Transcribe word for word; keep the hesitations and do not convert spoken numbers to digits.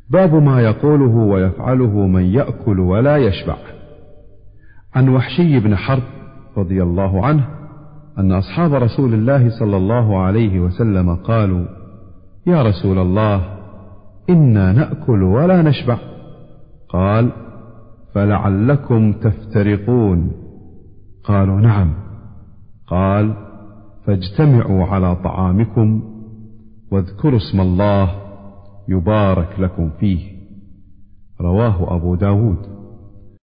باب ما يقوله ويفعله من يأكل ولا يشبع. عن وحشي بن حرب رضي الله عنه أن أصحاب رسول الله صلى الله عليه وسلم قالوا: يا رسول الله، إنا نأكل ولا نشبع. قال: فلعلكم تفترقون. قالوا: نعم. قال: فاجتمعوا على طعامكم واذكروا اسم الله يبارك لكم فيه. رواه أبو داود.